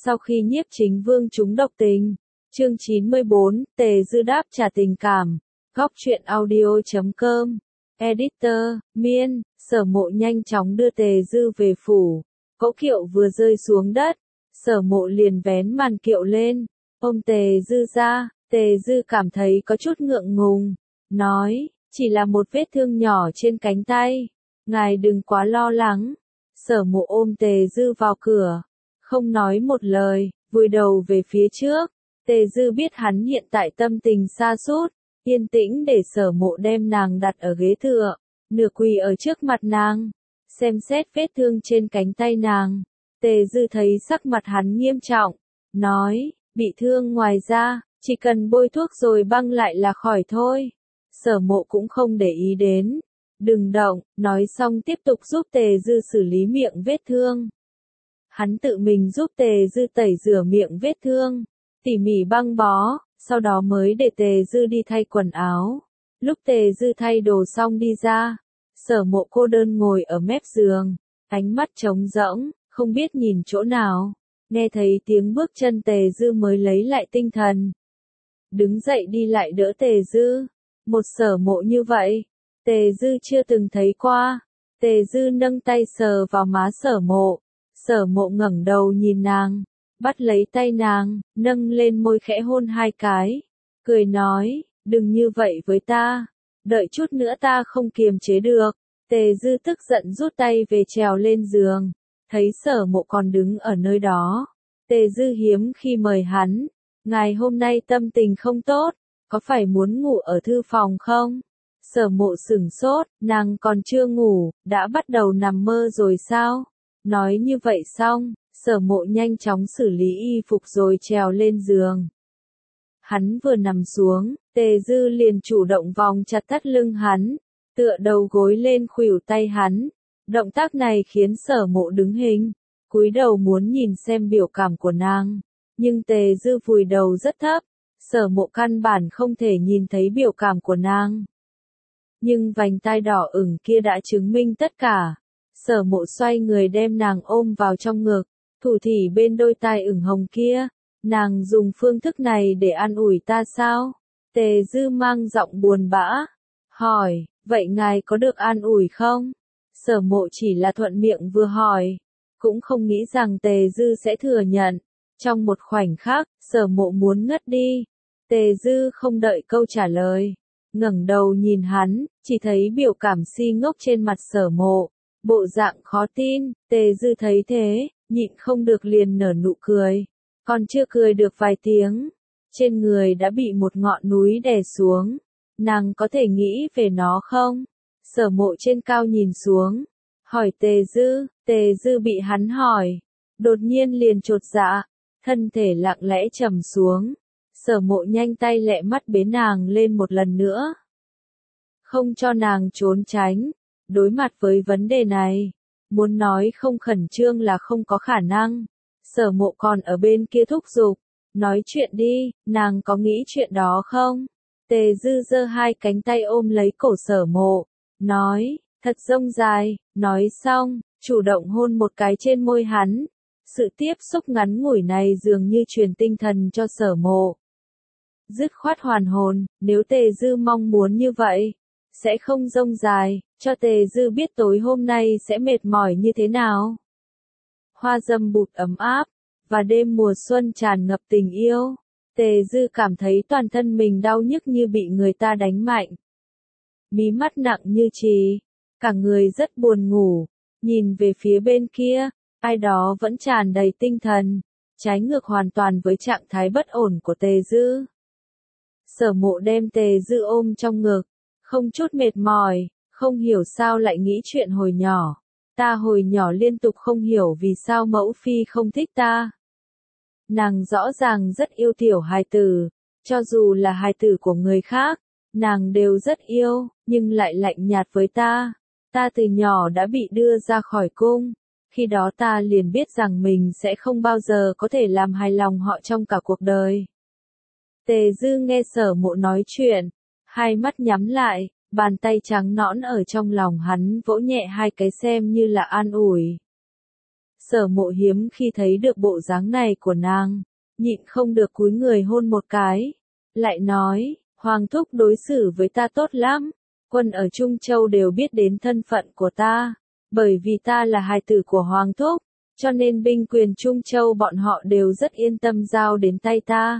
Sau khi Nhiếp Chính Vương trúng độc tình, chương 94, Tề Dư đáp trả tình cảm, góc truyện audio.com, editor, Miên, Sở Mộ nhanh chóng đưa Tề Dư về phủ, cỗ kiệu vừa rơi xuống đất, Sở Mộ liền vén màn kiệu lên, ôm Tề Dư ra, Tề Dư cảm thấy có chút ngượng ngùng, nói, chỉ là một vết thương nhỏ trên cánh tay, ngài đừng quá lo lắng. Sở Mộ ôm Tề Dư vào cửa, không nói một lời, vùi đầu về phía trước. Tề Dư biết hắn hiện tại tâm tình sa sút, yên tĩnh để Sở Mộ đem nàng đặt ở ghế tựa, nửa quỳ ở trước mặt nàng, xem xét vết thương trên cánh tay nàng. Tề Dư thấy sắc mặt hắn nghiêm trọng, nói, bị thương ngoài ra, chỉ cần bôi thuốc rồi băng lại là khỏi thôi. Sở Mộ cũng không để ý đến, đừng động, nói xong tiếp tục giúp Tề Dư xử lý miệng vết thương. Hắn tự mình giúp Tề Dư tẩy rửa miệng vết thương, tỉ mỉ băng bó, sau đó mới để Tề Dư đi thay quần áo. Lúc Tề Dư thay đồ xong đi ra, Sở Mộ cô đơn ngồi ở mép giường, ánh mắt trống rỗng, không biết nhìn chỗ nào. Nghe thấy tiếng bước chân Tề Dư mới lấy lại tinh thần. Đứng dậy đi lại đỡ Tề Dư. Một Sở Mộ như vậy, Tề Dư chưa từng thấy qua. Tề Dư nâng tay sờ vào má Sở Mộ. Sở Mộ ngẩng đầu nhìn nàng, bắt lấy tay nàng, nâng lên môi khẽ hôn hai cái, cười nói, đừng như vậy với ta, đợi chút nữa ta không kiềm chế được. Tề Dư tức giận rút tay về trèo lên giường, thấy Sở Mộ còn đứng ở nơi đó. Tề Dư hiếm khi mời hắn, ngài hôm nay tâm tình không tốt, có phải muốn ngủ ở thư phòng không? Sở Mộ sửng sốt, nàng còn chưa ngủ, đã bắt đầu nằm mơ rồi sao? Nói như vậy xong, Sở Mộ nhanh chóng xử lý y phục rồi trèo lên giường. Hắn vừa nằm xuống, Tề Dư liền chủ động vòng chặt thắt lưng hắn, tựa đầu gối lên khuỷu tay hắn. Động tác này khiến Sở Mộ đứng hình, cúi đầu muốn nhìn xem biểu cảm của nàng, nhưng Tề Dư vùi đầu rất thấp, Sở Mộ căn bản không thể nhìn thấy biểu cảm của nàng. Nhưng vành tai đỏ ửng kia đã chứng minh tất cả. Sở Mộ xoay người đem nàng ôm vào trong ngực, thủ thỉ bên đôi tai ửng hồng kia. Nàng dùng phương thức này để an ủi ta sao? Tề Dư mang giọng buồn bã, hỏi, vậy ngài có được an ủi không? Sở Mộ chỉ là thuận miệng vừa hỏi, cũng không nghĩ rằng Tề Dư sẽ thừa nhận. Trong một khoảnh khắc, Sở Mộ muốn ngất đi. Tề Dư không đợi câu trả lời, ngẩng đầu nhìn hắn, chỉ thấy biểu cảm si ngốc trên mặt Sở Mộ. Bộ dạng khó tin. Tề Dư thấy thế, nhịn không được liền nở nụ cười. Còn chưa cười được vài tiếng, trên người đã bị một ngọn núi đè xuống. Nàng có thể nghĩ về nó không? Sở Mộ trên cao nhìn xuống, hỏi Tề Dư. Tề Dư bị hắn hỏi, đột nhiên liền chột dạ, thân thể lặng lẽ trầm xuống. Sở Mộ nhanh tay lẹ mắt bế nàng lên một lần nữa, không cho nàng trốn tránh. Đối mặt với vấn đề này, muốn nói không khẩn trương là không có khả năng. Sở Mộ còn ở bên kia thúc giục, nói chuyện đi, nàng có nghĩ chuyện đó không? Tề Dư giơ hai cánh tay ôm lấy cổ Sở Mộ, nói, thật rông dài. Nói xong, chủ động hôn một cái trên môi hắn. Sự tiếp xúc ngắn ngủi này dường như truyền tinh thần cho Sở Mộ. Dứt khoát hoàn hồn, nếu Tề Dư mong muốn như vậy, sẽ không rông dài, cho Tề Dư biết tối hôm nay sẽ mệt mỏi như thế nào. Hoa dâm bụt ấm áp, và đêm mùa xuân tràn ngập tình yêu. Tề Dư cảm thấy toàn thân mình đau nhức như bị người ta đánh mạnh. Mí mắt nặng như chì, cả người rất buồn ngủ, nhìn về phía bên kia, ai đó vẫn tràn đầy tinh thần, trái ngược hoàn toàn với trạng thái bất ổn của Tề Dư. Sở Mộ đem Tề Dư ôm trong ngực, không chút mệt mỏi, không hiểu sao lại nghĩ chuyện hồi nhỏ. Ta hồi nhỏ liên tục không hiểu vì sao mẫu phi không thích ta. Nàng rõ ràng rất yêu tiểu hài tử, cho dù là hài tử của người khác, nàng đều rất yêu, nhưng lại lạnh nhạt với ta. Ta từ nhỏ đã bị đưa ra khỏi cung, khi đó ta liền biết rằng mình sẽ không bao giờ có thể làm hài lòng họ trong cả cuộc đời. Tề Dư nghe Sở Mộ nói chuyện, hai mắt nhắm lại, bàn tay trắng nõn ở trong lòng hắn vỗ nhẹ hai cái xem như là an ủi. Sở Mộ hiếm khi thấy được bộ dáng này của nàng, nhịn không được cúi người hôn một cái, lại nói, Hoàng thúc đối xử với ta tốt lắm, quân ở Trung Châu đều biết đến thân phận của ta, bởi vì ta là hài tử của Hoàng thúc, cho nên binh quyền Trung Châu bọn họ đều rất yên tâm giao đến tay ta.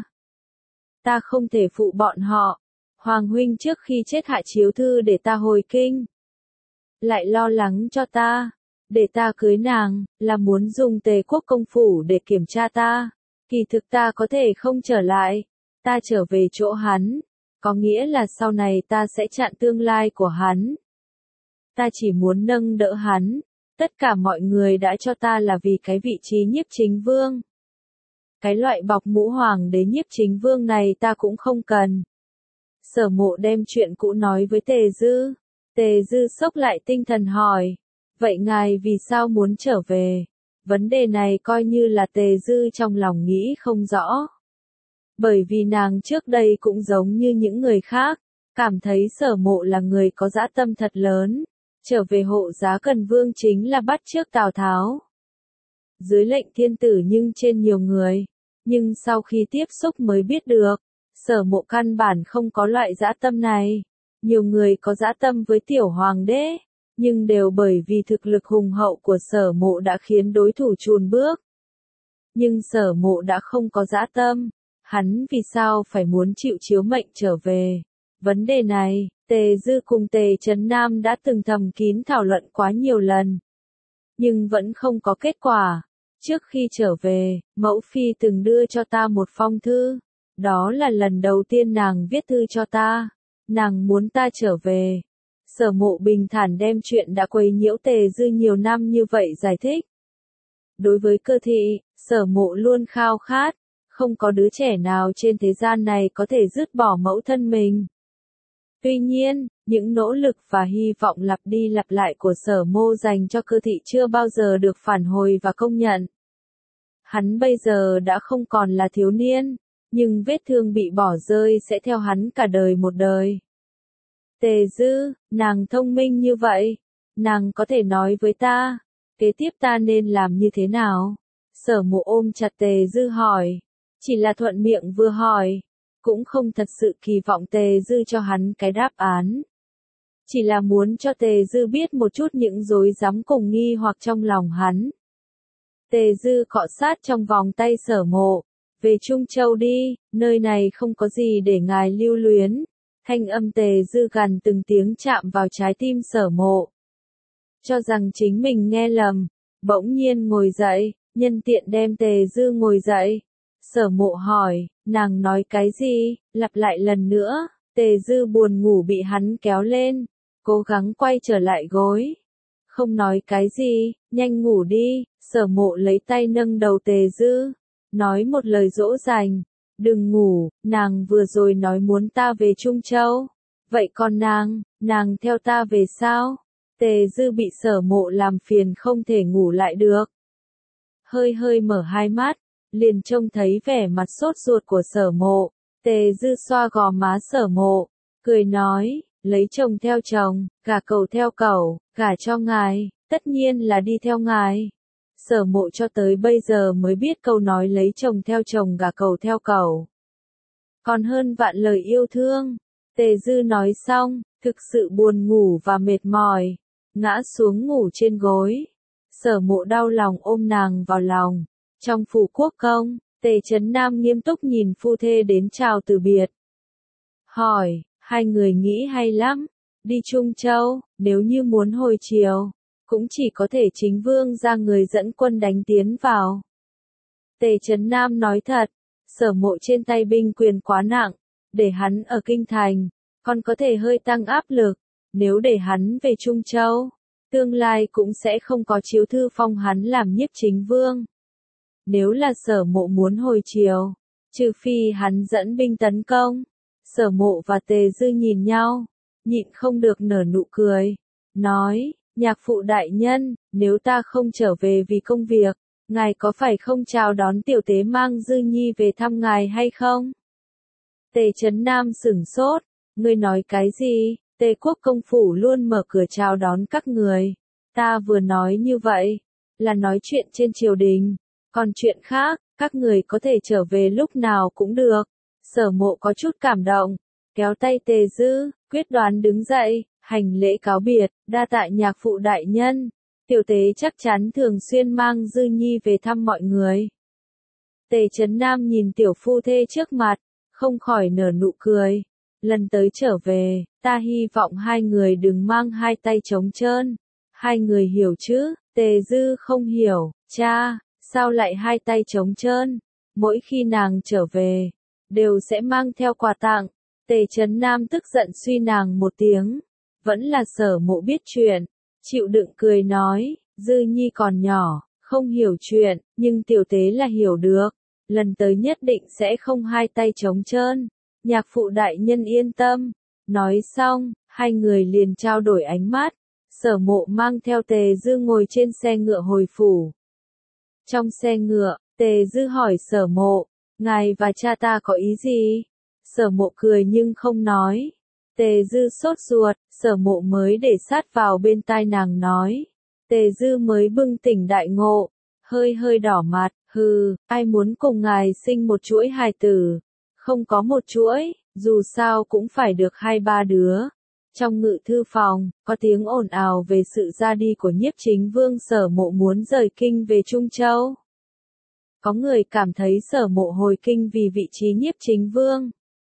Ta không thể phụ bọn họ. Hoàng huynh trước khi chết hạ chiếu thư để ta hồi kinh. Lại lo lắng cho ta, để ta cưới nàng, là muốn dùng Tề quốc công phủ để kiểm tra ta. Kỳ thực ta có thể không trở lại, ta trở về chỗ hắn, có nghĩa là sau này ta sẽ chặn tương lai của hắn. Ta chỉ muốn nâng đỡ hắn, tất cả mọi người đã cho ta là vì cái vị trí nhiếp chính vương. Cái loại bọc mũ hoàng đế nhiếp chính vương này ta cũng không cần. Sở Mộ đem chuyện cũ nói với Tề Dư. Tề Dư sốc lại tinh thần hỏi, vậy ngài vì sao muốn trở về? Vấn đề này coi như là Tề Dư trong lòng nghĩ không rõ. Bởi vì nàng trước đây cũng giống như những người khác, cảm thấy Sở Mộ là người có dã tâm thật lớn, trở về hộ giá Cần Vương chính là bắt chước Tào Tháo. Dưới lệnh thiên tử nhưng trên nhiều người, nhưng sau khi tiếp xúc mới biết được, Sở Mộ căn bản không có loại dã tâm này. Nhiều người có dã tâm với tiểu hoàng đế, nhưng đều bởi vì thực lực hùng hậu của Sở Mộ đã khiến đối thủ chùn bước. Nhưng Sở Mộ đã không có dã tâm, hắn vì sao phải muốn chịu chiếu mệnh trở về? Vấn đề này, Tề Dư cùng Tề Trấn Nam đã từng thầm kín thảo luận quá nhiều lần, nhưng vẫn không có kết quả. Trước khi trở về, mẫu phi từng đưa cho ta một phong thư, đó là lần đầu tiên nàng viết thư cho ta. Nàng muốn ta trở về. Sở Mộ bình thản đem chuyện đã quấy nhiễu Tề Dư nhiều năm như vậy giải thích. Đối với cơ thị, Sở Mộ luôn khao khát, không có đứa trẻ nào trên thế gian này có thể dứt bỏ mẫu thân mình. Tuy nhiên, những nỗ lực và hy vọng lặp đi lặp lại của Sở Mộ dành cho cơ thị chưa bao giờ được phản hồi và công nhận. Hắn bây giờ đã không còn là thiếu niên, nhưng vết thương bị bỏ rơi sẽ theo hắn cả đời một đời. Tề Dư, nàng thông minh như vậy, nàng có thể nói với ta, kế tiếp ta nên làm như thế nào? Sở Mộ ôm chặt Tề Dư hỏi, chỉ là thuận miệng vừa hỏi, cũng không thật sự kỳ vọng Tề Dư cho hắn cái đáp án. Chỉ là muốn cho Tề Dư biết một chút những rối rắm cùng nghi hoặc trong lòng hắn. Tề Dư cọ sát trong vòng tay Sở Mộ, về Trung Châu đi, nơi này không có gì để ngài lưu luyến. Thanh âm Tề Dư gần từng tiếng chạm vào trái tim Sở Mộ. Cho rằng chính mình nghe lầm, bỗng nhiên ngồi dậy, nhân tiện đem Tề Dư ngồi dậy. Sở Mộ hỏi, nàng nói cái gì, lặp lại lần nữa. Tề Dư buồn ngủ bị hắn kéo lên, cố gắng quay trở lại gối. Không nói cái gì, nhanh ngủ đi. Sở Mộ lấy tay nâng đầu Tề Dư, nói một lời dỗ dành, đừng ngủ, nàng vừa rồi nói muốn ta về Trung Châu. Vậy còn nàng theo ta về sao? Tề Dư bị Sở Mộ làm phiền không thể ngủ lại được. Hơi mở hai mắt, liền trông thấy vẻ mặt sốt ruột của Sở Mộ. Tề Dư xoa gò má Sở Mộ, cười nói, lấy chồng theo chồng, gả cẩu theo cẩu, gả cho ngài, tất nhiên là đi theo ngài. Sở Mộ cho tới bây giờ mới biết câu nói lấy chồng theo chồng gả cẩu theo cẩu còn hơn vạn lời yêu thương. Tề Dư nói xong, thực sự buồn ngủ và mệt mỏi, ngã xuống ngủ trên gối. Sở Mộ đau lòng ôm nàng vào lòng. Trong phủ quốc công, Tề Trấn Nam nghiêm túc nhìn phu thê đến chào từ biệt. Hỏi, hai người nghĩ hay lắm, đi Trung Châu, nếu như muốn hồi chiều, cũng chỉ có thể chính vương ra người dẫn quân đánh tiến vào. Tề Trấn Nam nói thật, Sở Mộ trên tay binh quyền quá nặng, để hắn ở kinh thành, còn có thể hơi tăng áp lực, nếu để hắn về Trung Châu, tương lai cũng sẽ không có chiếu thư phong hắn làm nhiếp chính vương. Nếu là Sở Mộ muốn hồi chiều, trừ phi hắn dẫn binh tấn công. Sở Mộ và Tề Dư nhìn nhau, nhịn không được nở nụ cười, nói, nhạc phụ đại nhân, nếu ta không trở về vì công việc, ngài có phải không chào đón tiểu tế mang Dư Nhi về thăm ngài hay không? Tề Trấn Nam sửng sốt, ngươi nói cái gì? Tề quốc công phủ luôn mở cửa chào đón các người. Ta vừa nói như vậy, là nói chuyện trên triều đình. Còn chuyện khác, các người có thể trở về lúc nào cũng được. Sở Mộ có chút cảm động, kéo tay Tề Dư, quyết đoán đứng dậy, hành lễ cáo biệt, đa tạ nhạc phụ đại nhân. Tiểu Tế chắc chắn thường xuyên mang Dư Nhi về thăm mọi người. Tề Chấn Nam nhìn tiểu phu thê trước mặt, không khỏi nở nụ cười. Lần tới trở về, ta hy vọng hai người đừng mang hai tay trống trơn. Hai người hiểu chứ? Tề Dư không hiểu, cha, sao lại hai tay trống trơn? Mỗi khi nàng trở về, đều sẽ mang theo quà tặng. Tề Chấn Nam tức giận suy nàng một tiếng. Vẫn là Sở Mộ biết chuyện, chịu đựng cười nói, Dư Nhi còn nhỏ, không hiểu chuyện, nhưng tiểu tế là hiểu được. Lần tới nhất định sẽ không hai tay trống trơn. Nhạc phụ đại nhân yên tâm. Nói xong, hai người liền trao đổi ánh mắt. Sở Mộ mang theo Tề Dư ngồi trên xe ngựa hồi phủ. Trong xe ngựa, Tề Dư hỏi Sở Mộ, ngài và cha ta có ý gì? Sở Mộ cười nhưng không nói. Tề Dư sốt ruột, Sở Mộ mới để sát vào bên tai nàng nói. Tề Dư mới bừng tỉnh đại ngộ, hơi hơi đỏ mặt, hừ, ai muốn cùng ngài sinh một chuỗi hài tử? Không có một chuỗi, dù sao cũng phải được 2-3 đứa. Trong ngự thư phòng, có tiếng ồn ào về sự ra đi của Nhiếp Chính Vương. Sở Mộ muốn rời kinh về Trung Châu. Có người cảm thấy Sở Mộ hồi kinh vì vị trí Nhiếp Chính Vương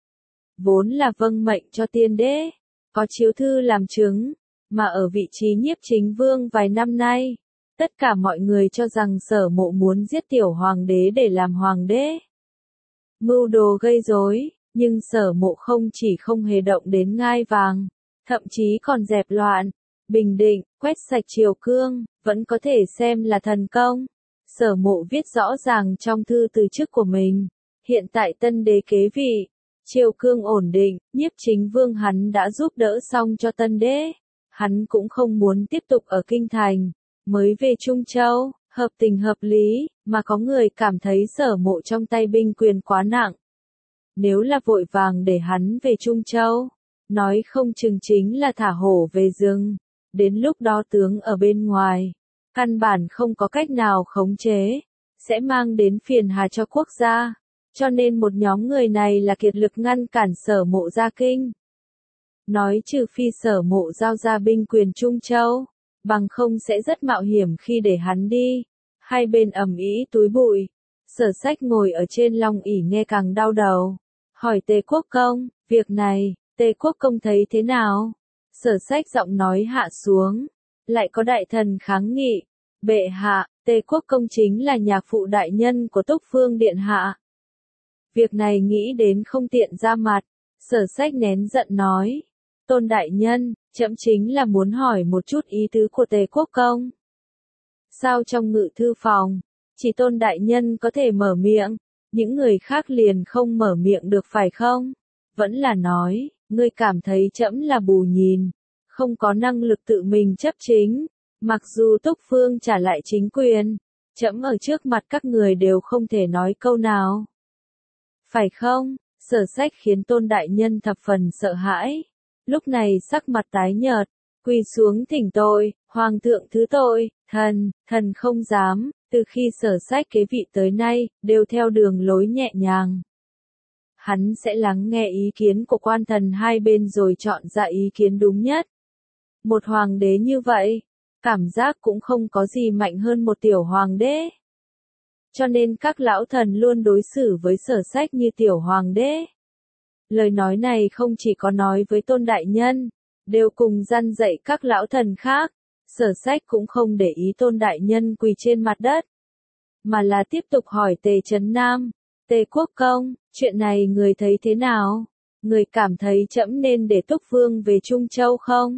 vốn là vâng mệnh cho tiên đế, có chiếu thư làm chứng, mà ở vị trí Nhiếp Chính Vương vài năm nay, tất cả mọi người cho rằng Sở Mộ muốn giết tiểu hoàng đế để làm hoàng đế. Mưu đồ gây rối, nhưng Sở Mộ không chỉ không hề động đến ngai vàng, thậm chí còn dẹp loạn, bình định, quét sạch triều cương, vẫn có thể xem là thần công. Sở Mộ viết rõ ràng trong thư từ chức của mình, hiện tại tân đế kế vị, triều cương ổn định, Nhiếp Chính Vương hắn đã giúp đỡ xong cho tân đế. Hắn cũng không muốn tiếp tục ở kinh thành, mới về Trung Châu, hợp tình hợp lý, mà có người cảm thấy Sở Mộ trong tay binh quyền quá nặng. Nếu là vội vàng để hắn về Trung Châu, nói không chừng chính là thả hổ về rừng, đến lúc đó tướng ở bên ngoài, căn bản không có cách nào khống chế, sẽ mang đến phiền hà cho quốc gia. Cho nên một nhóm người này là kiệt lực ngăn cản Sở Mộ ra kinh. Nói trừ phi Sở Mộ giao ra binh quyền Trung Châu, bằng không sẽ rất mạo hiểm khi để hắn đi. Hai bên ầm ĩ túi bụi. Sở Sách ngồi ở trên long ỷ nghe càng đau đầu. Hỏi Tề Quốc Công, việc này, Tề Quốc Công thấy thế nào? Sở Sách giọng nói hạ xuống. Lại có đại thần kháng nghị. Bệ hạ, Tề Quốc Công chính là nhạc phụ đại nhân của Túc Phương Điện Hạ. Việc này nghĩ đến không tiện ra mặt. Sở Sách nén giận nói. Tôn đại nhân, trẫm chính là muốn hỏi một chút ý tứ của Tề Quốc Công. Sao trong ngự thư phòng, chỉ Tôn đại nhân có thể mở miệng, những người khác liền không mở miệng được phải không? Vẫn là nói, ngươi cảm thấy trẫm là bù nhìn, không có năng lực tự mình chấp chính, mặc dù Túc Phương trả lại chính quyền, trẫm ở trước mặt các người đều không thể nói câu nào. Phải không? Sở Sách khiến Tôn đại nhân thập phần sợ hãi. Lúc này sắc mặt tái nhợt, quỳ xuống thỉnh tội, hoàng thượng thứ tội, thần không dám, từ khi Sở Sách kế vị tới nay, đều theo đường lối nhẹ nhàng. Hắn sẽ lắng nghe ý kiến của quan thần hai bên rồi chọn ra ý kiến đúng nhất. Một hoàng đế như vậy, cảm giác cũng không có gì mạnh hơn một tiểu hoàng đế. Cho nên các lão thần luôn đối xử với Sở Sách như tiểu hoàng đế. Lời nói này không chỉ có nói với Tôn đại nhân, đều cùng răn dạy các lão thần khác. Sở Sách cũng không để ý Tôn đại nhân quỳ trên mặt đất, mà là tiếp tục hỏi Tề Chấn Nam. Tề Quốc Công, chuyện này người thấy thế nào? Người cảm thấy trẫm nên để Túc Vương về Trung Châu không?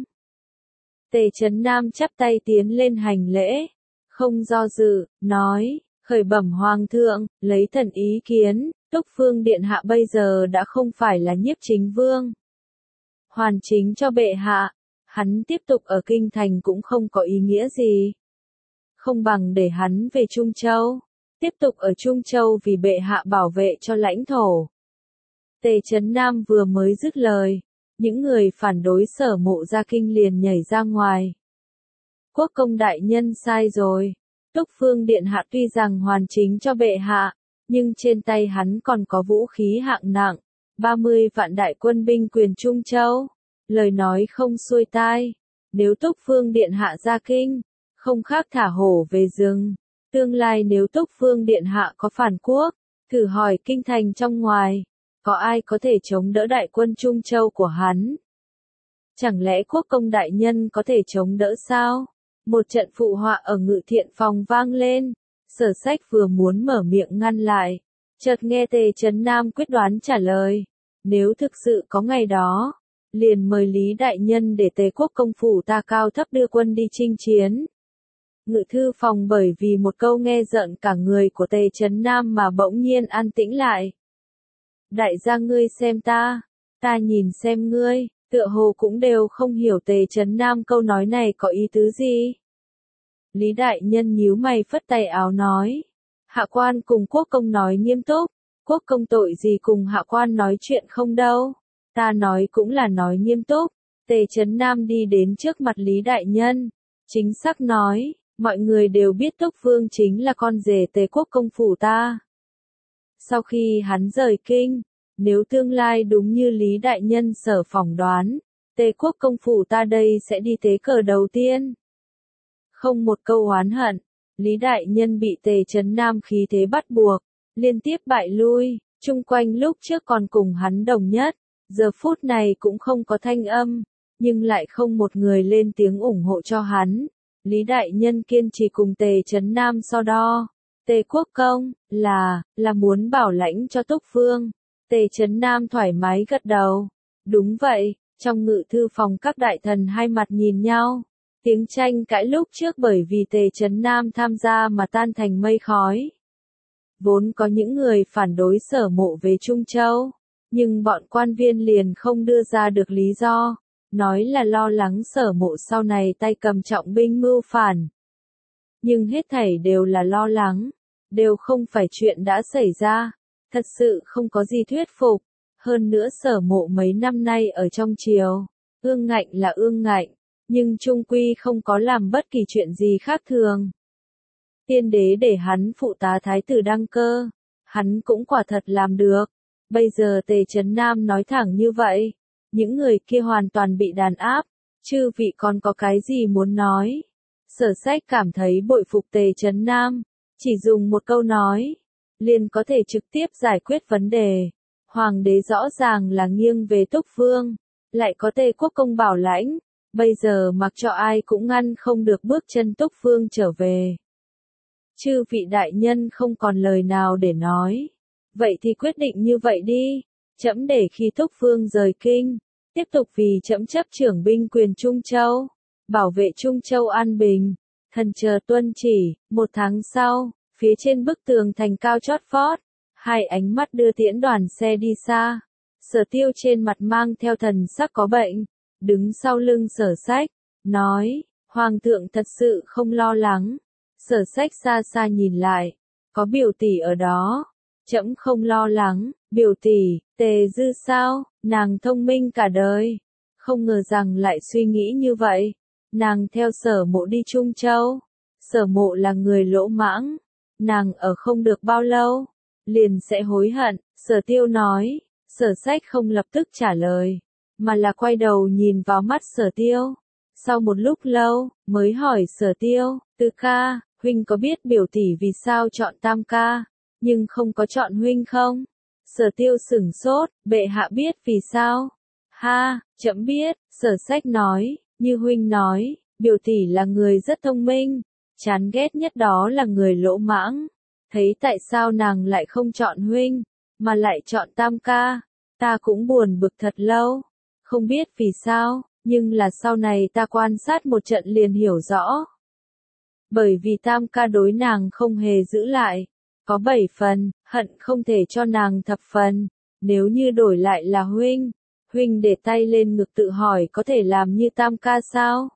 Tề Chấn Nam chắp tay tiến lên hành lễ, không do dự, nói, khởi bẩm hoàng thượng, lấy thần ý kiến, Túc Phương Điện Hạ bây giờ đã không phải là Nhiếp Chính Vương. Hoàn chính cho bệ hạ, hắn tiếp tục ở kinh thành cũng không có ý nghĩa gì. Không bằng để hắn về Trung Châu, tiếp tục ở Trung Châu vì bệ hạ bảo vệ cho lãnh thổ. Tề Chấn Nam vừa mới dứt lời, những người phản đối Sở Mộ ra kinh liền nhảy ra ngoài. Quốc công đại nhân sai rồi, Túc Phương Điện Hạ tuy rằng hoàn chính cho bệ hạ, nhưng trên tay hắn còn có vũ khí hạng nặng, 30 vạn đại quân binh quyền Trung Châu. Lời nói không xuôi tai, nếu Túc Phương Điện Hạ ra kinh, không khác thả hổ về rừng. Tương lai nếu Túc Phương Điện Hạ có phản quốc, thử hỏi kinh thành trong ngoài, có ai có thể chống đỡ đại quân Trung Châu của hắn? Chẳng lẽ quốc công đại nhân có thể chống đỡ sao? Một trận phụ họa ở Ngự Thiện Phòng vang lên, Sở Sách vừa muốn mở miệng ngăn lại, chợt nghe Tề Chấn Nam quyết đoán trả lời, nếu thực sự có ngày đó, liền mời Lý đại nhân để Tề quốc công phủ ta cao thấp đưa quân đi chinh chiến. Ngự thư phòng bởi vì một câu nghe giận cả người của Tề Chấn Nam mà bỗng nhiên an tĩnh lại. Đại gia ngươi xem ta nhìn xem ngươi, tựa hồ cũng đều không hiểu Tề Chấn Nam câu nói này có ý tứ gì. Lý đại nhân nhíu mày phất tay áo nói, hạ quan cùng quốc công nói nghiêm túc, quốc công tội gì cùng hạ quan nói chuyện không đâu, ta nói cũng là nói nghiêm túc. Tề Chấn Nam đi đến trước mặt Lý đại nhân, chính xác nói, mọi người đều biết Túc Vương chính là con rể Tề quốc công phủ ta. Sau khi hắn rời kinh, nếu tương lai đúng như Lý đại nhân sở phỏng đoán, Tề quốc công phủ ta đây sẽ đi tế cờ đầu tiên. Không một câu oán hận, Lý đại nhân bị Tề Chấn Nam khí thế bắt buộc, liên tiếp bại lui, chung quanh lúc trước còn cùng hắn đồng nhất, giờ phút này cũng không có thanh âm, nhưng lại không một người lên tiếng ủng hộ cho hắn. Lý đại nhân kiên trì cùng Tề Chấn Nam so đo. Tề quốc công, là muốn bảo lãnh cho Túc Vương. Tề Chấn Nam thoải mái gật đầu. Đúng vậy, trong ngự thư phòng các đại thần hai mặt nhìn nhau. Tiếng tranh cãi lúc trước bởi vì Tề Chấn Nam tham gia mà tan thành mây khói. Vốn có những người phản đối Sở Mộ về Trung Châu, nhưng bọn quan viên liền không đưa ra được lý do, nói là lo lắng Sở Mộ sau này tay cầm trọng binh mưu phản. Nhưng hết thảy đều là lo lắng, đều không phải chuyện đã xảy ra, thật sự không có gì thuyết phục. Hơn nữa Sở Mộ mấy năm nay ở trong triều, ương ngạnh là ương ngạnh, nhưng trung quy không có làm bất kỳ chuyện gì khác thường. Tiên đế để hắn phụ tá thái tử đăng cơ, hắn cũng quả thật làm được. Bây giờ Tề Chấn Nam nói thẳng như vậy, những người kia hoàn toàn bị đàn áp, chư vị còn có cái gì muốn nói? Sở Sách cảm thấy bội phục Tề Chấn Nam, chỉ dùng một câu nói, liền có thể trực tiếp giải quyết vấn đề. Hoàng đế rõ ràng là nghiêng về Túc Vương, lại có Tề quốc công bảo lãnh, bây giờ mặc cho ai cũng ngăn không được bước chân Túc Vương trở về. Chư vị đại nhân không còn lời nào để nói. Vậy thì quyết định như vậy đi, trẫm để khi Túc Vương rời kinh, tiếp tục vì trẫm chấp trưởng binh quyền Trung Châu, bảo vệ Trung Châu an bình, thần chờ tuân chỉ. 1 tháng sau, phía trên bức tường thành cao chót vót, hai ánh mắt đưa tiễn đoàn xe đi xa. Sở Tiêu trên mặt mang theo thần sắc có bệnh, đứng sau lưng Sở Sách, nói, Hoàng thượng thật sự không lo lắng. Sở Sách xa xa nhìn lại, có biểu tỷ ở đó. Trẫm không lo lắng, biểu tỷ, Tề Dư sao, nàng thông minh cả đời. Không ngờ rằng lại suy nghĩ như vậy. Nàng theo Sở Mộ đi Trung Châu. Sở Mộ là người lỗ mãng. Nàng ở không được bao lâu, liền sẽ hối hận. Sở Tiêu nói. Sở Sách không lập tức trả lời, mà là quay đầu nhìn vào mắt Sở Tiêu. Sau một lúc lâu, mới hỏi Sở Tiêu, Tư ca, huynh có biết biểu tỷ vì sao chọn Tam ca, nhưng không có chọn huynh không? Sở Tiêu sửng sốt, bệ hạ biết vì sao? Ha, trẫm biết. Sở Sách nói, như huynh nói, biểu tỷ là người rất thông minh, chán ghét nhất đó là người lỗ mãng. Thấy tại sao nàng lại không chọn huynh, mà lại chọn Tam ca, ta cũng buồn bực thật lâu, không biết vì sao, nhưng là sau này ta quan sát một trận liền hiểu rõ. Bởi vì Tam ca đối nàng không hề giữ lại, có 7 phần, hận không thể cho nàng thập phần. Nếu như đổi lại là huynh, huynh để tay lên ngực tự hỏi có thể làm như Tam ca sao?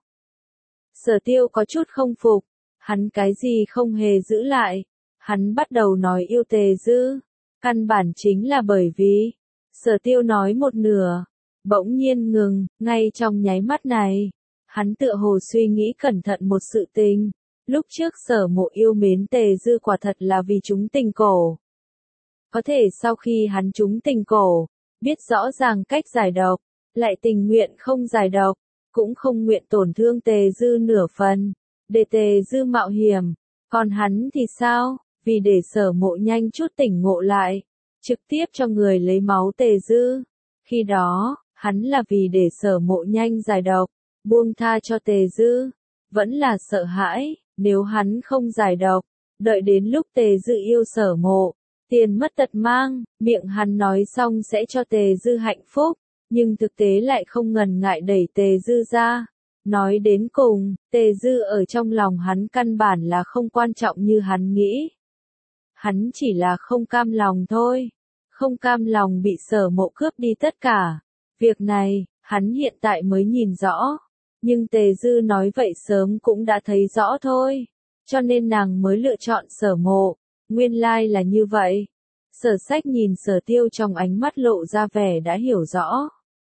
Sở Tiêu có chút không phục, hắn cái gì không hề giữ lại, hắn bắt đầu nói yêu Tề Dư, căn bản chính là bởi vì, Sở Tiêu nói một nửa, bỗng nhiên ngừng, ngay trong nháy mắt này, hắn tựa hồ suy nghĩ cẩn thận một sự tình, Lúc trước Sở Mộ yêu mến Tề Dư quả thật là vì chúng tình cổ. Có thể sau khi hắn chúng tình cổ, biết rõ ràng cách giải độc, lại tình nguyện không giải độc, cũng không nguyện tổn thương Tề Dư nửa phần, để Tề Dư mạo hiểm. Còn hắn thì sao? Vì để Sở Mộ nhanh chút tỉnh ngộ lại, trực tiếp cho người lấy máu Tề Dư. Khi đó, hắn là vì để Sở Mộ nhanh giải độc, buông tha cho Tề Dư. Vẫn là sợ hãi, nếu hắn không giải độc, đợi đến lúc Tề Dư yêu Sở Mộ, tiền mất tật mang, miệng hắn nói xong sẽ cho Tề Dư hạnh phúc, nhưng thực tế lại không ngần ngại đẩy Tề Dư ra. Nói đến cùng, Tề Dư ở trong lòng hắn căn bản là không quan trọng như hắn nghĩ. Hắn chỉ là không cam lòng thôi, không cam lòng bị Sở Mộ cướp đi tất cả. Việc này, hắn hiện tại mới nhìn rõ, nhưng Tề Dư nói vậy sớm cũng đã thấy rõ thôi, cho nên nàng mới lựa chọn Sở Mộ. Nguyên lai là như vậy. Sở Sách nhìn Sở Tiêu trong ánh mắt lộ ra vẻ đã hiểu rõ.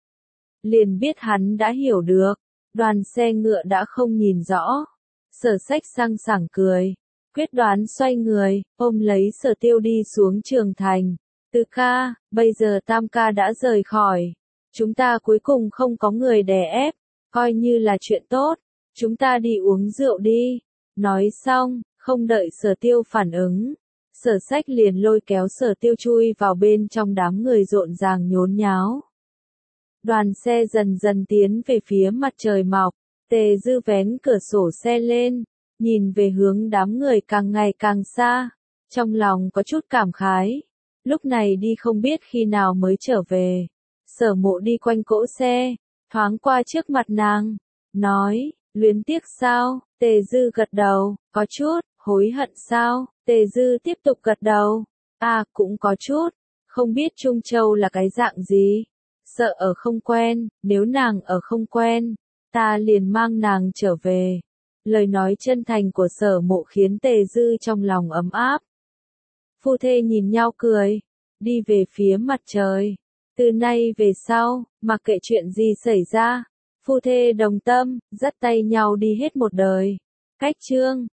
Liền biết hắn đã hiểu được, đoàn xe ngựa đã không nhìn rõ. Sở Sách sang sảng cười, quyết đoán xoay người, ôm lấy Sở Tiêu đi xuống Trường Thành. Tứ ca, bây giờ Tam ca đã rời khỏi. Chúng ta cuối cùng không có người đè ép, coi như là chuyện tốt. Chúng ta đi uống rượu đi. Nói xong, không đợi Sở Tiêu phản ứng, Sở Sách liền lôi kéo Sở Tiêu chui vào bên trong đám người rộn ràng nhốn nháo. Đoàn xe dần dần tiến về phía mặt trời mọc, Tề Dư vén cửa sổ xe lên, nhìn về hướng đám người càng ngày càng xa, trong lòng có chút cảm khái. Lúc này đi không biết khi nào mới trở về. Sở Mộ đi quanh cỗ xe, thoáng qua trước mặt nàng, nói, luyến tiếc sao? Tề Dư gật đầu, có chút. Hối hận sao? Tề Dư tiếp tục gật đầu. Cũng có chút. Không biết Trung Châu là cái dạng gì? Sợ ở không quen, nếu nàng ở không quen, ta liền mang nàng trở về. Lời nói chân thành của Sở Mộ khiến Tề Dư trong lòng ấm áp. Phu thê nhìn nhau cười, đi về phía mặt trời. Từ nay về sau, mặc kệ chuyện gì xảy ra, phu thê đồng tâm, dắt tay nhau đi hết một đời. Cách chương